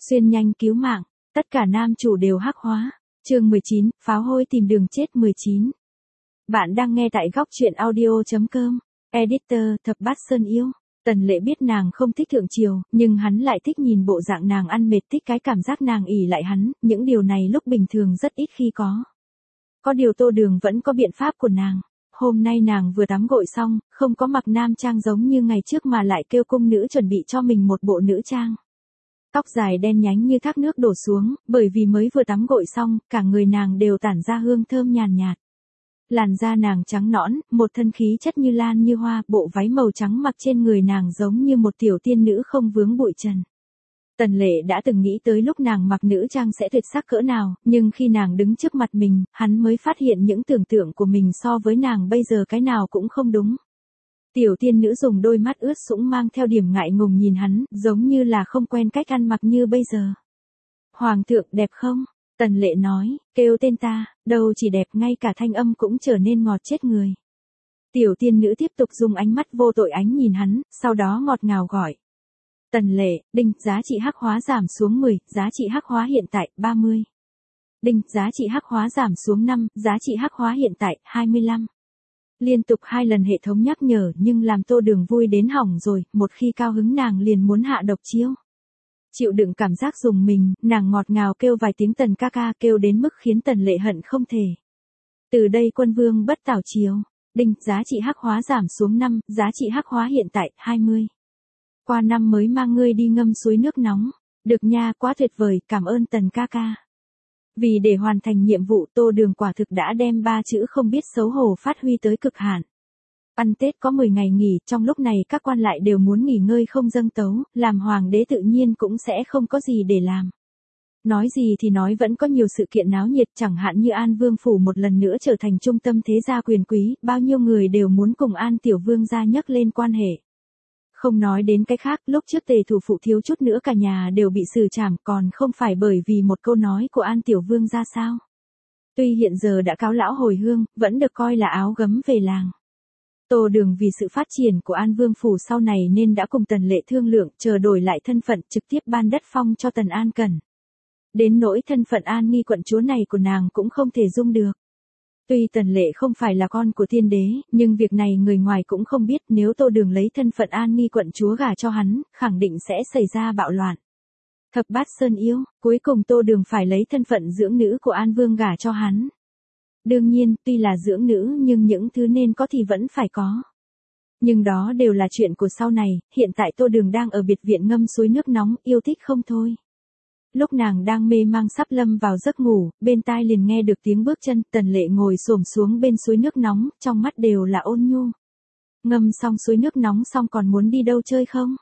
Xuyên nhanh cứu mạng, tất cả nam chủ đều hắc hóa. Chương 19, pháo hôi tìm đường chết 19. Bạn đang nghe tại góc truyện audio.com. Editor, Thập Bát Sơn Yêu. Tần Lệ biết nàng không thích thượng triều, nhưng hắn lại thích nhìn bộ dạng nàng ăn mệt, thích cái cảm giác nàng ỷ lại hắn, những điều này lúc bình thường rất ít khi có. Có điều Tô Đường vẫn có biện pháp của nàng. Hôm nay nàng vừa tắm gội xong, không có mặc nam trang giống như ngày trước mà lại kêu cung nữ chuẩn bị cho mình một bộ nữ trang. Tóc dài đen nhánh như thác nước đổ xuống, bởi vì mới vừa tắm gội xong, cả người nàng đều tản ra hương thơm nhàn nhạt. Làn da nàng trắng nõn, một thân khí chất như lan như hoa, bộ váy màu trắng mặc trên người nàng giống như một tiểu tiên nữ không vướng bụi trần. Tần Lệ đã từng nghĩ tới lúc nàng mặc nữ trang sẽ tuyệt sắc cỡ nào, nhưng khi nàng đứng trước mặt mình, hắn mới phát hiện những tưởng tượng của mình so với nàng bây giờ cái nào cũng không đúng. Tiểu tiên nữ dùng đôi mắt ướt sũng mang theo điểm ngại ngùng nhìn hắn, giống như là không quen cách ăn mặc như bây giờ. Hoàng thượng đẹp không? Tần Lệ nói, kêu tên ta, đâu chỉ đẹp ngay cả thanh âm cũng trở nên ngọt chết người. Tiểu tiên nữ tiếp tục dùng ánh mắt vô tội ánh nhìn hắn, sau đó ngọt ngào gọi. Tần Lệ, đinh, giá trị hắc hóa giảm xuống 10, giá trị hắc hóa hiện tại 30. Đinh, giá trị hắc hóa giảm xuống 5, giá trị hắc hóa hiện tại 25. Liên tục 2 lần hệ thống nhắc nhở nhưng làm Tô Đường vui đến hỏng rồi, một khi cao hứng nàng liền muốn hạ độc chiêu. Chịu đựng cảm giác dùng mình, nàng ngọt ngào kêu vài tiếng Tần ca ca, kêu đến mức khiến Tần Lệ hận không thể. Từ đây quân vương bất tảo chiếu. Đinh, giá trị hắc hóa giảm xuống 5, giá trị hắc hóa hiện tại 20. Qua năm mới mang ngươi đi ngâm suối nước nóng. Được nha, quá tuyệt vời, cảm ơn Tần ca ca. Vì để hoàn thành nhiệm vụ, Tô Đường quả thực đã đem 3 chữ không biết xấu hổ phát huy tới cực hạn. Ăn Tết có 10 ngày nghỉ, trong lúc này các quan lại đều muốn nghỉ ngơi không dâng tấu, làm hoàng đế tự nhiên cũng sẽ không có gì để làm. Nói gì thì nói vẫn có nhiều sự kiện náo nhiệt, chẳng hạn như An Vương Phủ một lần nữa trở thành trung tâm thế gia quyền quý, bao nhiêu người đều muốn cùng An Tiểu Vương gia nhắc lên quan hệ. Không nói đến cái khác, lúc trước Tề thủ phụ thiếu chút nữa cả nhà đều bị xử trảm, còn không phải bởi vì một câu nói của An Tiểu Vương gia sao. Tuy hiện giờ đã cáo lão hồi hương, vẫn được coi là áo gấm về làng. Tô Đường vì sự phát triển của An Vương Phủ sau này nên đã cùng Tần Lệ thương lượng, chờ đổi lại thân phận, trực tiếp ban đất phong cho Tần An Cẩn. Đến nỗi thân phận An Nghi quận chúa này của nàng cũng không thể dung được. Tuy Tần Lệ không phải là con của tiên đế, nhưng việc này người ngoài cũng không biết, nếu Tô Đường lấy thân phận An Nghi quận chúa gả cho hắn, khẳng định sẽ xảy ra bạo loạn. Thập Bát Sơn Yêu, cuối cùng Tô Đường phải lấy thân phận dưỡng nữ của An Vương gả cho hắn. Đương nhiên, tuy là dưỡng nữ nhưng những thứ nên có thì vẫn phải có. Nhưng đó đều là chuyện của sau này, hiện tại Tô Đường đang ở biệt viện ngâm suối nước nóng, yêu thích không thôi. Lúc nàng đang mê mang sắp lâm vào giấc ngủ, bên tai liền nghe được tiếng bước chân, Tần Lệ ngồi xổm xuống bên suối nước nóng, trong mắt đều là ôn nhu. Ngâm xong suối nước nóng xong còn muốn đi đâu chơi không?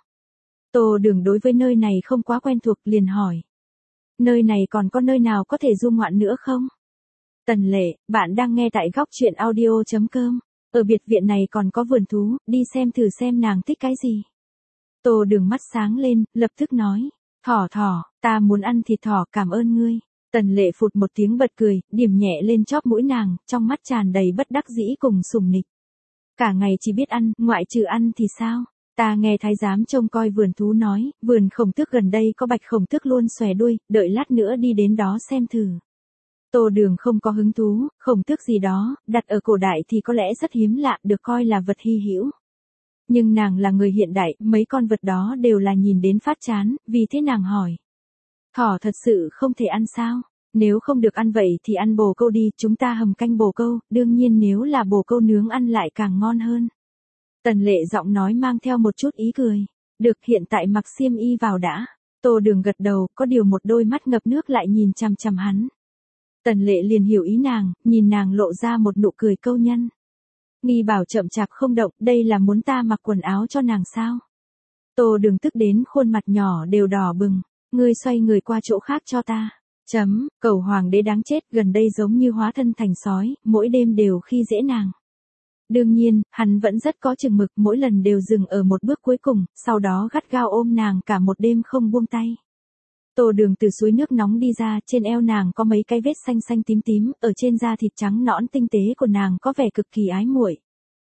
Tô Đường đối với nơi này không quá quen thuộc, liền hỏi. Nơi này còn có nơi nào có thể du ngoạn nữa không? Tần Lệ, bạn đang nghe tại góc truyện audio.com. Ở biệt viện này còn có vườn thú, đi xem thử xem nàng thích cái gì. Tô Đường mắt sáng lên, lập tức nói. Thỏ, ta muốn ăn thịt thỏ, cảm ơn ngươi. Tần Lệ phụt một tiếng bật cười, điểm nhẹ lên chóp mũi nàng, trong mắt tràn đầy bất đắc dĩ cùng sùng nịch. Cả ngày chỉ biết ăn, ngoại trừ ăn thì sao? Ta nghe thái giám trông coi vườn thú nói, vườn Khổng Tước gần đây có bạch khổng tước luôn xòe đuôi, đợi lát nữa đi đến đó xem thử. Tô Đường không có hứng thú, khổng tước gì đó, đặt ở cổ đại thì có lẽ rất hiếm lạ, được coi là vật hy hữu. Nhưng nàng là người hiện đại, mấy con vật đó đều là nhìn đến phát chán, vì thế nàng hỏi. Thỏ thật sự không thể ăn sao? Nếu không được ăn vậy thì ăn bồ câu đi, chúng ta hầm canh bồ câu, đương nhiên nếu là bồ câu nướng ăn lại càng ngon hơn. Tần Lệ giọng nói mang theo một chút ý cười. Được, hiện tại mặc xiêm y vào đã. Tô Đường gật đầu, có điều một đôi mắt ngập nước lại nhìn chằm chằm hắn. Tần Lệ liền hiểu ý nàng, nhìn nàng lộ ra một nụ cười câu nhân. Nghi bảo chậm chạp không động, đây là muốn ta mặc quần áo cho nàng sao? Tô Đường tức đến khuôn mặt nhỏ đều đỏ bừng, ngươi xoay người qua chỗ khác cho ta. Cẩu hoàng đế đáng chết, gần đây giống như hóa thân thành sói, mỗi đêm đều khi dễ nàng. Đương nhiên, hắn vẫn rất có chừng mực, mỗi lần đều dừng ở một bước cuối cùng, sau đó gắt gao ôm nàng cả một đêm không buông tay. Tô Đường từ suối nước nóng đi ra, trên eo nàng có mấy cái vết xanh xanh tím tím, ở trên da thịt trắng nõn tinh tế của nàng có vẻ cực kỳ ái muội.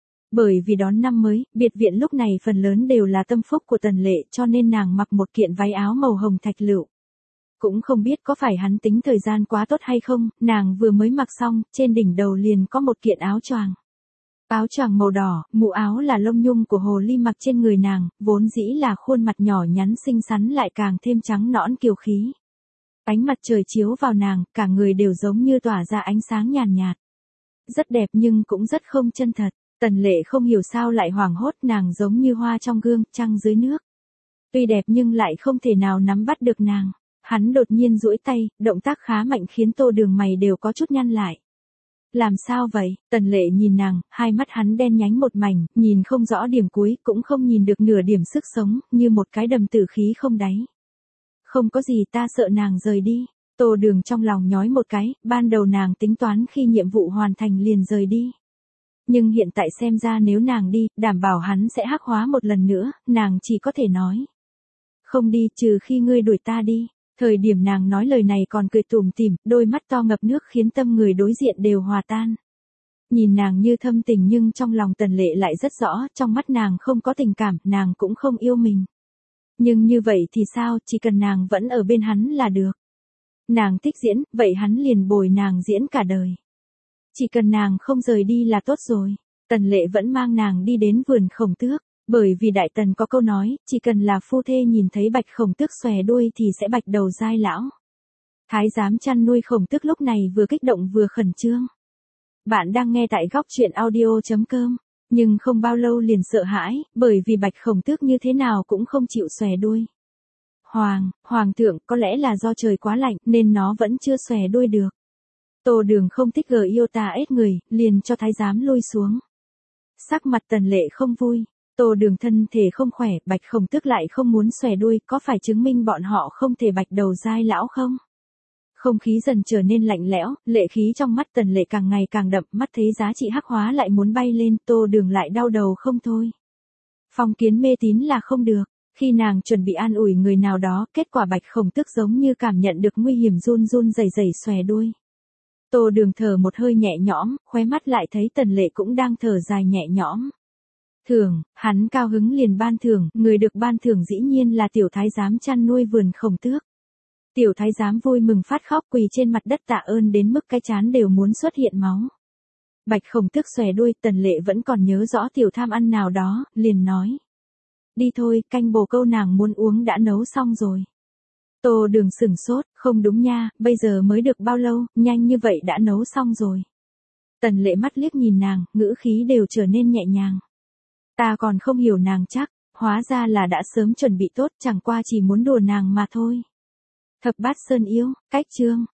Bởi vì đón năm mới, biệt viện lúc này phần lớn đều là tâm phúc của Tần Lệ, cho nên nàng mặc một kiện váy áo màu hồng thạch lựu. Cũng không biết có phải hắn tính thời gian quá tốt hay không, nàng vừa mới mặc xong, trên đỉnh đầu liền có một kiện áo choàng. Áo choàng màu đỏ, mũ áo là lông nhung của hồ ly mặc trên người nàng, vốn dĩ là khuôn mặt nhỏ nhắn xinh xắn lại càng thêm trắng nõn kiều khí. Ánh mặt trời chiếu vào nàng, cả người đều giống như tỏa ra ánh sáng nhàn nhạt. Rất đẹp nhưng cũng rất không chân thật. Tần Lệ không hiểu sao lại hoảng hốt, nàng giống như hoa trong gương, trăng dưới nước. Tuy đẹp nhưng lại không thể nào nắm bắt được nàng. Hắn đột nhiên duỗi tay, động tác khá mạnh khiến Tô Đường mày đều có chút nhăn lại. Làm sao vậy? Tần Lệ nhìn nàng, hai mắt hắn đen nhánh một mảnh, nhìn không rõ điểm cuối, cũng không nhìn được nửa điểm sức sống, như một cái đầm tử khí không đáy. Không có gì, ta sợ nàng rời đi. Tô Đường trong lòng nhói một cái, ban đầu nàng tính toán khi nhiệm vụ hoàn thành liền rời đi. Nhưng hiện tại xem ra nếu nàng đi, đảm bảo hắn sẽ hắc hóa một lần nữa, nàng chỉ có thể nói. Không đi, trừ khi ngươi đuổi ta đi. Thời điểm nàng nói lời này còn cười tủm tỉm, đôi mắt to ngập nước khiến tâm người đối diện đều hòa tan. Nhìn nàng như thâm tình nhưng trong lòng Tần Lệ lại rất rõ, trong mắt nàng không có tình cảm, nàng cũng không yêu mình. Nhưng như vậy thì sao, chỉ cần nàng vẫn ở bên hắn là được. Nàng thích diễn, vậy hắn liền bồi nàng diễn cả đời. Chỉ cần nàng không rời đi là tốt rồi. Tần Lệ vẫn mang nàng đi đến vườn Khổng Tước, bởi vì Đại Tần có câu nói, chỉ cần là phu thê nhìn thấy Bạch Khổng Tước xòe đuôi thì sẽ bạch đầu dai lão. Thái giám chăn nuôi Khổng Tước lúc này vừa kích động vừa khẩn trương. Bạn đang nghe tại góc truyện audio.com, nhưng không bao lâu liền sợ hãi, bởi vì Bạch Khổng Tước như thế nào cũng không chịu xòe đuôi. Hoàng thượng, có lẽ là do trời quá lạnh nên nó vẫn chưa xòe đuôi được. Tô Đường không thích Iota ết người, liền cho thái giám lui xuống. Sắc mặt Tần Lệ không vui, Tô Đường thân thể không khỏe, Bạch Khổng Tước lại không muốn xòe đuôi, có phải chứng minh bọn họ không thể bạch đầu dai lão không? Không khí dần trở nên lạnh lẽo, lệ khí trong mắt Tần Lệ càng ngày càng đậm, mắt thấy giá trị hắc hóa lại muốn bay lên, Tô Đường lại đau đầu không thôi. Phong kiến mê tín là không được. Khi nàng chuẩn bị an ủi người nào đó, kết quả Bạch Khổng Tước giống như cảm nhận được nguy hiểm run run rẩy rẩy xòe đuôi. Tô Đường thở một hơi nhẹ nhõm, khóe mắt lại thấy Tần Lệ cũng đang thở dài nhẹ nhõm. Thưởng, hắn cao hứng liền ban thưởng, người được ban thưởng dĩ nhiên là tiểu thái giám chăn nuôi vườn Khổng Tước. Tiểu thái giám vui mừng phát khóc quỳ trên mặt đất tạ ơn đến mức cái trán đều muốn xuất hiện máu. Bạch Khổng Tước xòe đuôi, Tần Lệ vẫn còn nhớ rõ tiểu tham ăn nào đó, liền nói. Đi thôi, canh bồ câu nàng muốn uống đã nấu xong rồi. Tô Đường sửng sốt, không đúng nha, bây giờ mới được bao lâu, nhanh như vậy đã nấu xong rồi. Tần Lệ mắt liếc nhìn nàng, ngữ khí đều trở nên nhẹ nhàng. Ta còn không hiểu nàng chắc, hóa ra là đã sớm chuẩn bị tốt, chẳng qua chỉ muốn đùa nàng mà thôi. Thập Bát Sơn Yêu, cách chương.